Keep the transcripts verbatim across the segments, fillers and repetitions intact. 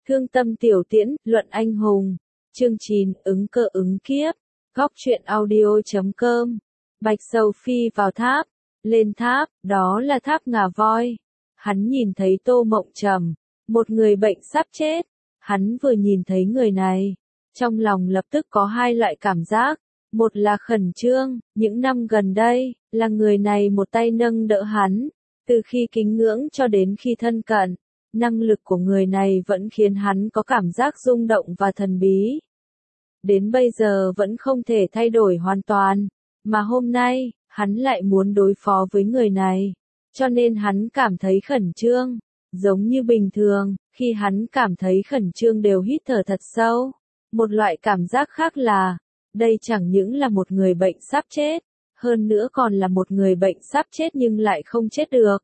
Thương tâm tiểu tiễn, luận anh hùng. Chương chín, ứng cơ ứng kiếp. Góc truyện audio chấm com. Bạch Sầu Phi vào tháp. Lên tháp, đó là tháp ngà voi. Hắn nhìn thấy Tô Mộng Trầm, một người bệnh sắp chết. Hắn vừa nhìn thấy người này, trong lòng lập tức có hai loại cảm giác. Một là khẩn trương, những năm gần đây, là người này một tay nâng đỡ hắn. Từ khi kính ngưỡng cho đến khi thân cận, năng lực của người này vẫn khiến hắn có cảm giác rung động và thần bí. Đến bây giờ vẫn không thể thay đổi hoàn toàn, mà hôm nay, hắn lại muốn đối phó với người này. Cho nên hắn cảm thấy khẩn trương, giống như bình thường, khi hắn cảm thấy khẩn trương đều hít thở thật sâu. Một loại cảm giác khác là, đây chẳng những là một người bệnh sắp chết, hơn nữa còn là một người bệnh sắp chết nhưng lại không chết được.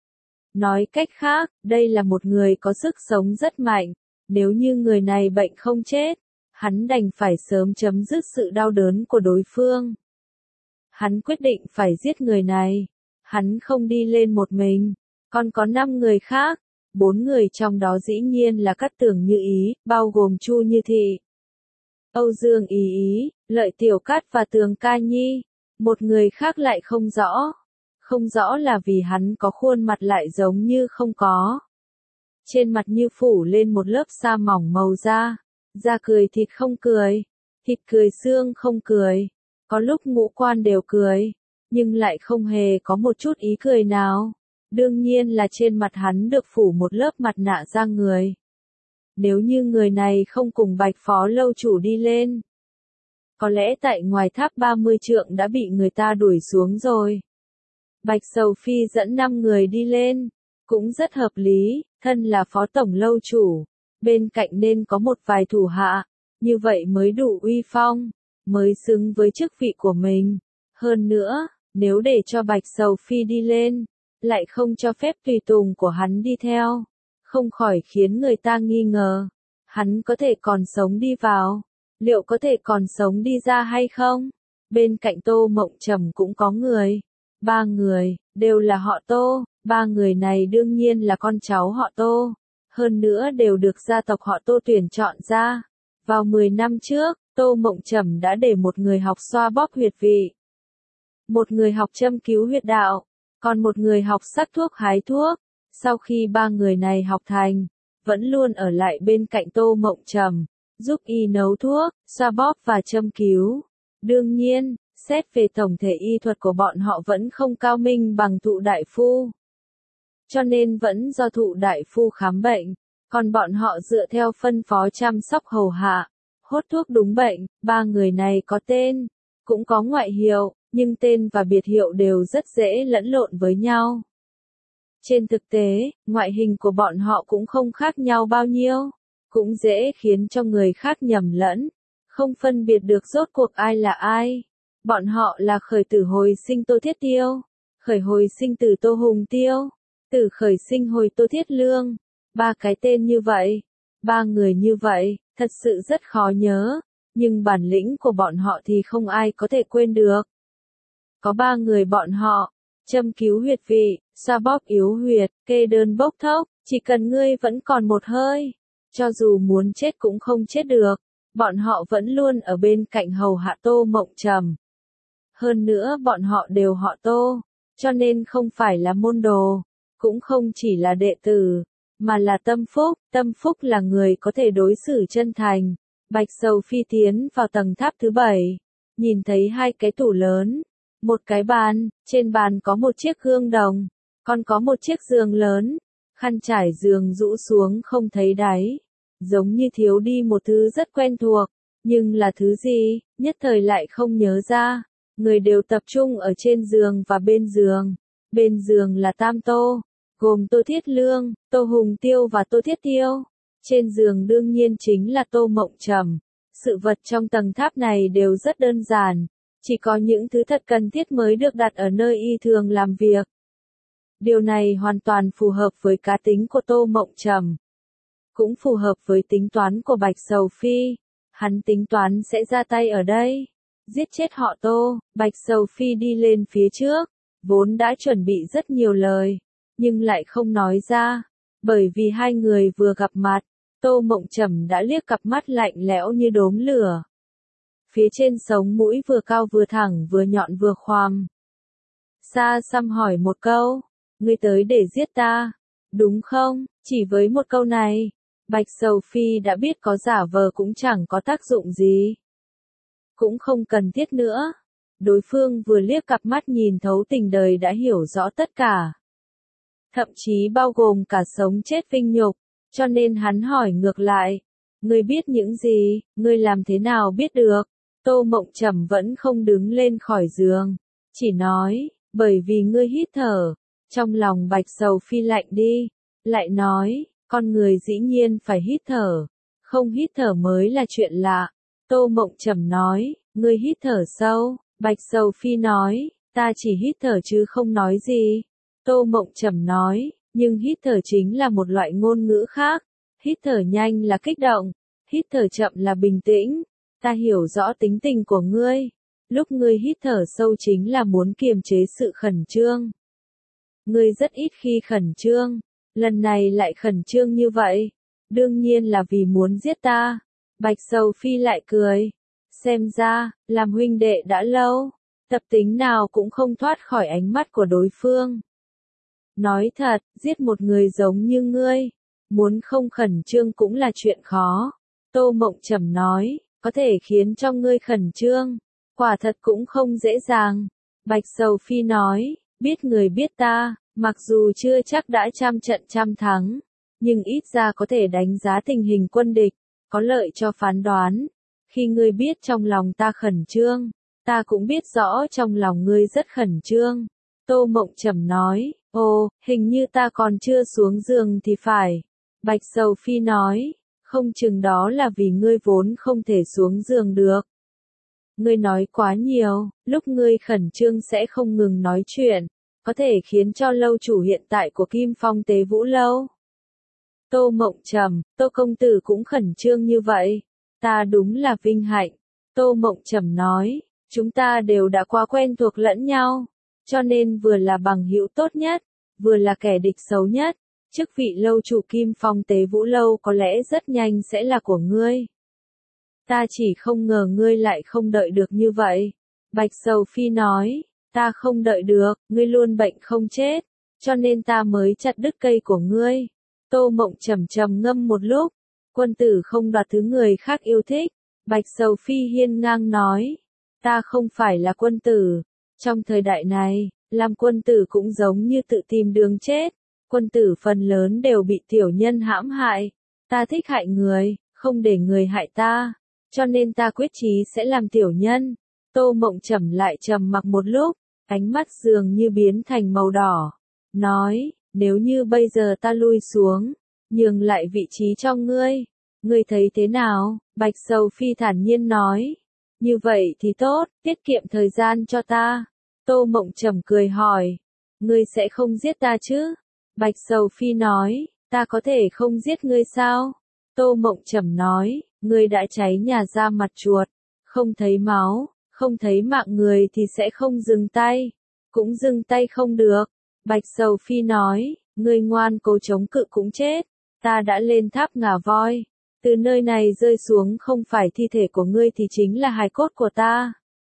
Nói cách khác, đây là một người có sức sống rất mạnh, nếu như người này bệnh không chết, hắn đành phải sớm chấm dứt sự đau đớn của đối phương. Hắn quyết định phải giết người này, hắn không đi lên một mình, còn có năm người khác, bốn người trong đó dĩ nhiên là Cát Tường Như Ý, bao gồm Chu Như Thị, Âu Dương Ý Ý, Lợi Tiểu Cát và Tường Ca Nhi, một người khác lại không rõ. Không rõ là vì hắn có khuôn mặt lại giống như không có. Trên mặt như phủ lên một lớp sa mỏng màu da, da cười thịt không cười, thịt cười xương không cười, có lúc ngũ quan đều cười, nhưng lại không hề có một chút ý cười nào. Đương nhiên là trên mặt hắn được phủ một lớp mặt nạ da người. Nếu như người này không cùng Bạch Phó lâu chủ đi lên, có lẽ tại ngoài tháp ba mươi trượng đã bị người ta đuổi xuống rồi. Bạch Sầu Phi dẫn năm người đi lên, cũng rất hợp lý, thân là phó tổng lâu chủ, bên cạnh nên có một vài thủ hạ, như vậy mới đủ uy phong, mới xứng với chức vị của mình. Hơn nữa, nếu để cho Bạch Sầu Phi đi lên, lại không cho phép tùy tùng của hắn đi theo, không khỏi khiến người ta nghi ngờ, hắn có thể còn sống đi vào, liệu có thể còn sống đi ra hay không? Bên cạnh Tô Mộng Trầm cũng có người. Ba người, đều là họ Tô, ba người này đương nhiên là con cháu họ Tô, hơn nữa đều được gia tộc họ Tô tuyển chọn ra. Vào mười năm trước, Tô Mộng Trầm đã để một người học xoa bóp huyệt vị, một người học châm cứu huyệt đạo, còn một người học sắc thuốc hái thuốc. Sau khi ba người này học thành, vẫn luôn ở lại bên cạnh Tô Mộng Trầm, giúp y nấu thuốc, xoa bóp và châm cứu. Đương nhiên, xét về tổng thể y thuật của bọn họ vẫn không cao minh bằng Thụ đại phu. Cho nên vẫn do Thụ đại phu khám bệnh, còn bọn họ dựa theo phân phó chăm sóc hầu hạ, hốt thuốc đúng bệnh. Ba người này có tên, cũng có ngoại hiệu, nhưng tên và biệt hiệu đều rất dễ lẫn lộn với nhau. Trên thực tế, ngoại hình của bọn họ cũng không khác nhau bao nhiêu, cũng dễ khiến cho người khác nhầm lẫn, không phân biệt được rốt cuộc ai là ai. Bọn họ là khởi tử hồi sinh Tô Thiết Tiêu, khởi hồi sinh tử Tô Hùng Tiêu, tử khởi sinh hồi Tô Thiết Lương. Ba cái tên như vậy, ba người như vậy, thật sự rất khó nhớ, nhưng bản lĩnh của bọn họ thì không ai có thể quên được. Có ba người bọn họ, châm cứu huyệt vị, xoa bóp yếu huyệt, kê đơn bốc thốc, chỉ cần ngươi vẫn còn một hơi, cho dù muốn chết cũng không chết được. Bọn họ vẫn luôn ở bên cạnh hầu hạ Tô Mộng Trầm. Hơn nữa bọn họ đều họ Tô, cho nên không phải là môn đồ, cũng không chỉ là đệ tử, mà là tâm phúc. Tâm phúc là người có thể đối xử chân thành. Bạch Sầu Phi tiến vào tầng tháp thứ bảy, nhìn thấy hai cái tủ lớn, một cái bàn, trên bàn có một chiếc gương đồng, còn có một chiếc giường lớn, khăn trải giường rũ xuống không thấy đáy, giống như thiếu đi một thứ rất quen thuộc, nhưng là thứ gì, nhất thời lại không nhớ ra. Người đều tập trung ở trên giường và bên giường. Bên giường là Tam Tô, gồm Tô Thiết Lương, Tô Hùng Tiêu và Tô Thiết Tiêu. Trên giường đương nhiên chính là Tô Mộng Trầm. Sự vật trong tầng tháp này đều rất đơn giản, chỉ có những thứ thật cần thiết mới được đặt ở nơi y thường làm việc. Điều này hoàn toàn phù hợp với cá tính của Tô Mộng Trầm, cũng phù hợp với tính toán của Bạch Sầu Phi. Hắn tính toán sẽ ra tay ở đây, giết chết họ Tô. Bạch Sầu Phi đi lên phía trước, vốn đã chuẩn bị rất nhiều lời, nhưng lại không nói ra, bởi vì hai người vừa gặp mặt, Tô Mộng Trầm đã liếc cặp mắt lạnh lẽo như đốm lửa. Phía trên sống mũi vừa cao vừa thẳng vừa nhọn vừa khoằm. Sa Săm hỏi một câu, ngươi tới để giết ta, đúng không? Chỉ với một câu này, Bạch Sầu Phi đã biết có giả vờ cũng chẳng có tác dụng gì. Cũng không cần thiết nữa. Đối phương vừa liếc cặp mắt nhìn thấu tình đời đã hiểu rõ tất cả. Thậm chí bao gồm cả sống chết vinh nhục, cho nên hắn hỏi ngược lại. Ngươi biết những gì, ngươi làm thế nào biết được? Tô Mộng Trầm vẫn không đứng lên khỏi giường. Chỉ nói, bởi vì ngươi hít thở. Trong lòng Bạch Sầu Phi lạnh đi. Lại nói, con người dĩ nhiên phải hít thở. Không hít thở mới là chuyện lạ. Tô Mộng Trầm nói, ngươi hít thở sâu. Bạch Sầu Phi nói, ta chỉ hít thở chứ không nói gì. Tô Mộng Trầm nói, nhưng hít thở chính là một loại ngôn ngữ khác. Hít thở nhanh là kích động, hít thở chậm là bình tĩnh. Ta hiểu rõ tính tình của ngươi. Lúc ngươi hít thở sâu chính là muốn kiềm chế sự khẩn trương. Ngươi rất ít khi khẩn trương, lần này lại khẩn trương như vậy. Đương nhiên là vì muốn giết ta. Bạch Sầu Phi lại cười. Xem ra, làm huynh đệ đã lâu, tập tính nào cũng không thoát khỏi ánh mắt của đối phương. Nói thật, giết một người giống như ngươi, muốn không khẩn trương cũng là chuyện khó. Tô Mộng Trầm nói, có thể khiến cho ngươi khẩn trương, quả thật cũng không dễ dàng. Bạch Sầu Phi nói, biết người biết ta, mặc dù chưa chắc đã trăm trận trăm thắng, nhưng ít ra có thể đánh giá tình hình quân địch, có lợi cho phán đoán. Khi ngươi biết trong lòng ta khẩn trương, ta cũng biết rõ trong lòng ngươi rất khẩn trương. Tô Mộng Trầm nói, ồ, hình như ta còn chưa xuống giường thì phải. Bạch Sầu Phi nói, không chừng đó là vì ngươi vốn không thể xuống giường được. Ngươi nói quá nhiều, lúc ngươi khẩn trương sẽ không ngừng nói chuyện, có thể khiến cho lâu chủ hiện tại của Kim Phong Tế Vũ Lâu. Tô Mộng Trầm, Tô công tử cũng khẩn trương như vậy. Ta đúng là vinh hạnh. Tô Mộng Trầm nói, chúng ta đều đã quá quen thuộc lẫn nhau, cho nên vừa là bằng hữu tốt nhất, vừa là kẻ địch xấu nhất. Chức vị lâu chủ Kim Phong Tế Vũ Lâu có lẽ rất nhanh sẽ là của ngươi. Ta chỉ không ngờ ngươi lại không đợi được như vậy. Bạch Sầu Phi nói, ta không đợi được, ngươi luôn bệnh không chết, cho nên ta mới chặt đứt cây của ngươi. Tô Mộng Trầm trầm ngâm một lúc. Quân tử không đoạt thứ người khác yêu thích. Bạch Sầu Phi hiên ngang nói, ta không phải là quân tử. Trong thời đại này, làm quân tử cũng giống như tự tìm đường chết. Quân tử phần lớn đều bị tiểu nhân hãm hại. Ta thích hại người, không để người hại ta. Cho nên ta quyết chí sẽ làm tiểu nhân. Tô Mộng Trầm lại trầm mặc một lúc, ánh mắt dường như biến thành màu đỏ. Nói, nếu như bây giờ ta lui xuống, nhường lại vị trí cho ngươi, ngươi thấy thế nào? Bạch Sầu Phi thản nhiên nói. Như vậy thì tốt, tiết kiệm thời gian cho ta. Tô Mộng Trầm cười hỏi, ngươi sẽ không giết ta chứ? Bạch Sầu Phi nói, ta có thể không giết ngươi sao? Tô Mộng Trầm nói, ngươi đã cháy nhà ra mặt chuột, không thấy máu, không thấy mạng người thì sẽ không dừng tay, cũng dừng tay không được. Bạch Sầu Phi nói, ngươi ngoan cố chống cự cũng chết, ta đã lên tháp ngà voi, từ nơi này rơi xuống không phải thi thể của ngươi thì chính là hài cốt của ta.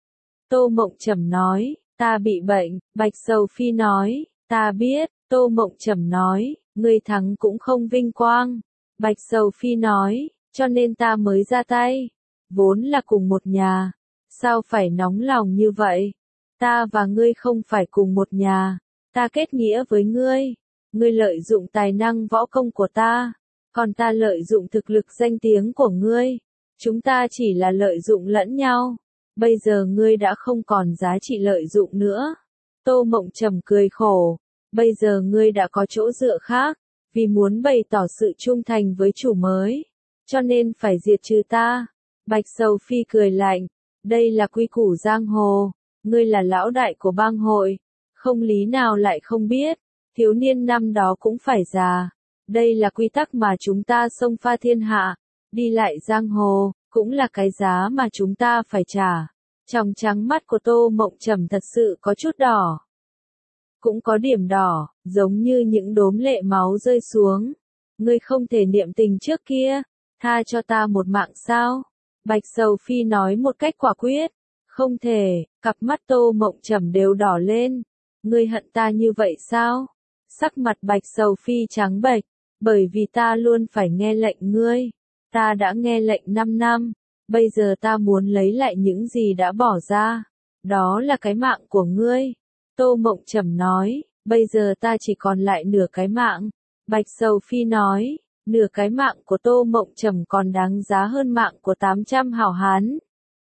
Tô Mộng Trầm nói, ta bị bệnh. Bạch Sầu Phi nói, ta biết. Tô Mộng Trầm nói, ngươi thắng cũng không vinh quang. Bạch Sầu Phi nói, cho nên ta mới ra tay. Vốn là cùng một nhà, sao phải nóng lòng như vậy? Ta và ngươi không phải cùng một nhà, ta kết nghĩa với ngươi. Ngươi lợi dụng tài năng võ công của ta, còn ta lợi dụng thực lực danh tiếng của ngươi. Chúng ta chỉ là lợi dụng lẫn nhau. Bây giờ ngươi đã không còn giá trị lợi dụng nữa. Tô Mộng Trầm cười khổ. Bây giờ ngươi đã có chỗ dựa khác, vì muốn bày tỏ sự trung thành với chủ mới, cho nên phải diệt trừ ta. Bạch Sầu Phi cười lạnh, đây là quy củ giang hồ, ngươi là lão đại của bang hội, không lý nào lại không biết, thiếu niên năm đó cũng phải già. Đây là quy tắc mà chúng ta xông pha thiên hạ, đi lại giang hồ, cũng là cái giá mà chúng ta phải trả. Trong trắng mắt của Tô Mộng Trầm thật sự có chút đỏ. Cũng có điểm đỏ, giống như những đốm lệ máu rơi xuống. ngươi không thể niệm tình trước kia, tha cho ta một mạng sao? Bạch Sầu Phi nói một cách quả quyết, không thể, cặp mắt Tô Mộng Trầm đều đỏ lên, ngươi hận ta như vậy sao? Sắc mặt Bạch Sầu Phi trắng bệch, bởi vì ta luôn phải nghe lệnh ngươi, ta đã nghe lệnh năm năm, bây giờ ta muốn lấy lại những gì đã bỏ ra, đó là cái mạng của ngươi. Tô Mộng Trầm nói, bây giờ ta chỉ còn lại nửa cái mạng. Bạch Sầu Phi nói, nửa cái mạng của Tô Mộng Trầm còn đáng giá hơn mạng của tám trăm hảo hán.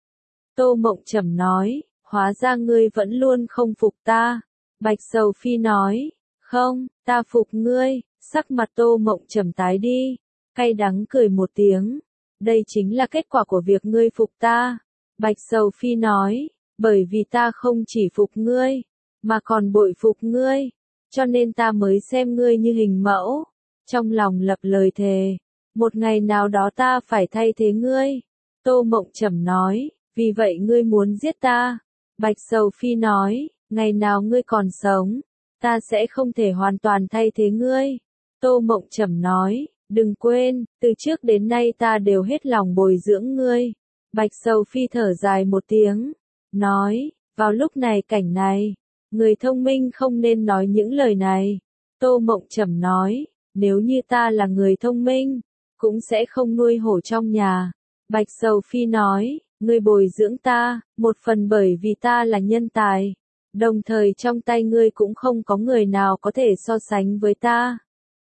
Tô Mộng Trầm nói, hóa ra ngươi vẫn luôn không phục ta. Bạch Sầu Phi nói, không, ta phục ngươi. Sắc mặt Tô Mộng Trầm tái đi, cay đắng cười một tiếng. Đây chính là kết quả của việc ngươi phục ta. Bạch Sầu Phi nói, bởi vì ta không chỉ phục ngươi, mà còn bội phục ngươi, cho nên ta mới xem ngươi như hình mẫu. Trong lòng lập lời thề, một ngày nào đó ta phải thay thế ngươi. Tô Mộng Trầm nói, vì vậy ngươi muốn giết ta. Bạch Sầu Phi nói, ngày nào ngươi còn sống, ta sẽ không thể hoàn toàn thay thế ngươi. Tô Mộng Trầm nói, đừng quên, từ trước đến nay ta đều hết lòng bồi dưỡng ngươi. Bạch Sầu Phi thở dài một tiếng, nói, vào lúc này cảnh này, người thông minh không nên nói những lời này. Tô Mộng Trầm nói, nếu như ta là người thông minh, cũng sẽ không nuôi hổ trong nhà. Bạch Sầu Phi nói, ngươi bồi dưỡng ta, một phần bởi vì ta là nhân tài, đồng thời trong tay ngươi cũng không có người nào có thể so sánh với ta.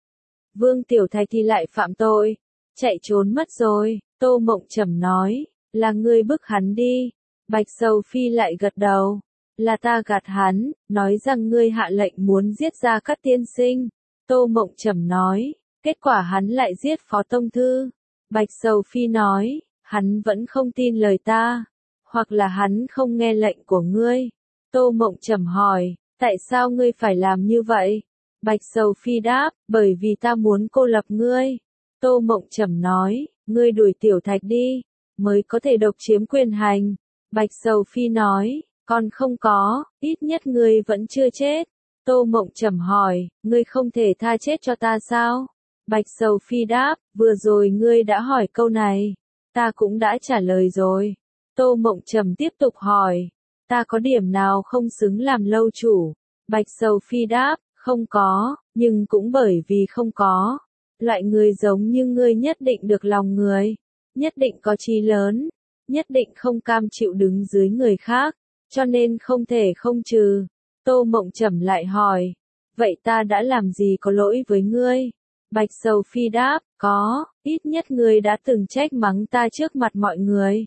Vương Tiểu Thạch thì lại phạm tội, chạy trốn mất rồi. Tô Mộng Trầm nói, là ngươi bức hắn đi. Bạch Sầu Phi lại gật đầu, là ta gạt hắn, nói rằng ngươi hạ lệnh muốn giết Gia Cát tiên sinh. Tô Mộng Trầm nói, kết quả hắn lại giết Phó Tông Thư. Bạch Sầu Phi nói, hắn vẫn không tin lời ta, hoặc là hắn không nghe lệnh của ngươi. Tô Mộng Trầm hỏi, tại sao ngươi phải làm như vậy? Bạch Sầu Phi đáp, bởi vì ta muốn cô lập ngươi. Tô Mộng Trầm nói, ngươi đuổi Tiểu Thạch đi, mới có thể độc chiếm quyền hành. Bạch Sầu Phi nói, còn không có, ít nhất ngươi vẫn chưa chết. Tô Mộng Trầm hỏi, ngươi không thể tha chết cho ta sao? Bạch Sầu Phi đáp, vừa rồi ngươi đã hỏi câu này, ta cũng đã trả lời rồi. Tô Mộng Trầm tiếp tục hỏi, ta có điểm nào không xứng làm lâu chủ? Bạch Sầu Phi đáp, không có, nhưng cũng bởi vì không có. Loại người giống như ngươi nhất định được lòng người, nhất định có chí lớn, nhất định không cam chịu đứng dưới người khác, cho nên không thể không trừ. Tô Mộng Trầm lại hỏi, vậy ta đã làm gì có lỗi với ngươi? Bạch Sầu Phi đáp, có, ít nhất ngươi đã từng trách mắng ta trước mặt mọi người.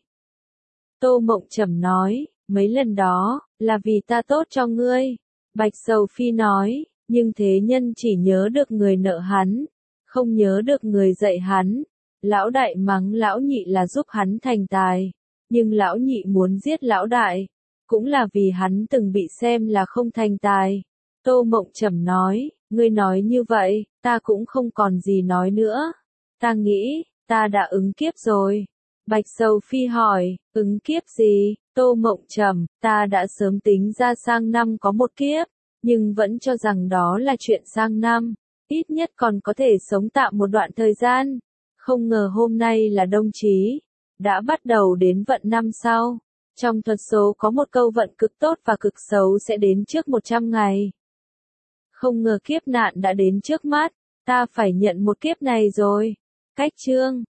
Tô Mộng Trầm nói, mấy lần đó, là vì ta tốt cho ngươi. Bạch Sầu Phi nói, nhưng thế nhân chỉ nhớ được người nợ hắn, không nhớ được người dạy hắn. Lão đại mắng lão nhị là giúp hắn thành tài, nhưng lão nhị muốn giết lão đại, cũng là vì hắn từng bị xem là không thành tài. Tô Mộng Trầm nói, ngươi nói như vậy, ta cũng không còn gì nói nữa. Ta nghĩ, ta đã ứng kiếp rồi. Bạch Sầu Phi hỏi, ứng kiếp gì? Tô Mộng Trầm, ta đã sớm tính ra sang năm có một kiếp, nhưng vẫn cho rằng đó là chuyện sang năm, ít nhất còn có thể sống tạm một đoạn thời gian. Không ngờ hôm nay là Đông Chí, đã bắt đầu đến vận năm sau. Trong thuật số có một câu vận cực tốt và cực xấu sẽ đến trước một trăm ngày. Không ngờ kiếp nạn đã đến trước mắt, ta phải nhận một kiếp này rồi. Cách chương